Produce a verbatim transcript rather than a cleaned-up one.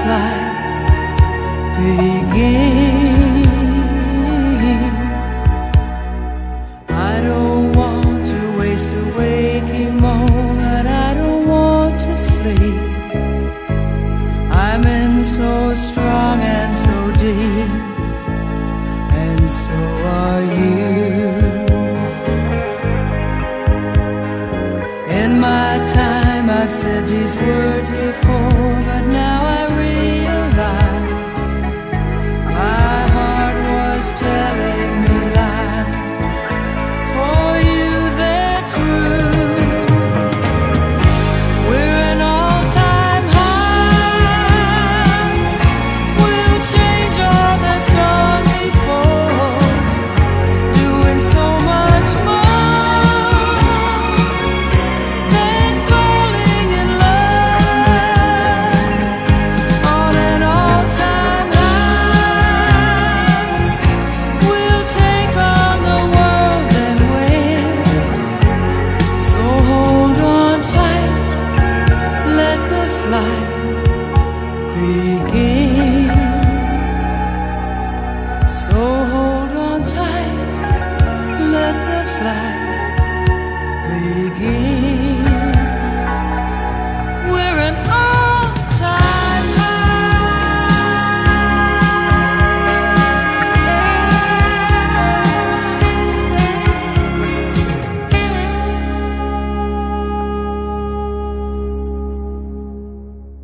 flight begin. I don't want to waste a waking moment, I don't want to sleep. I'm in so strong and so deep, and so are you. In my time I've said these words before, but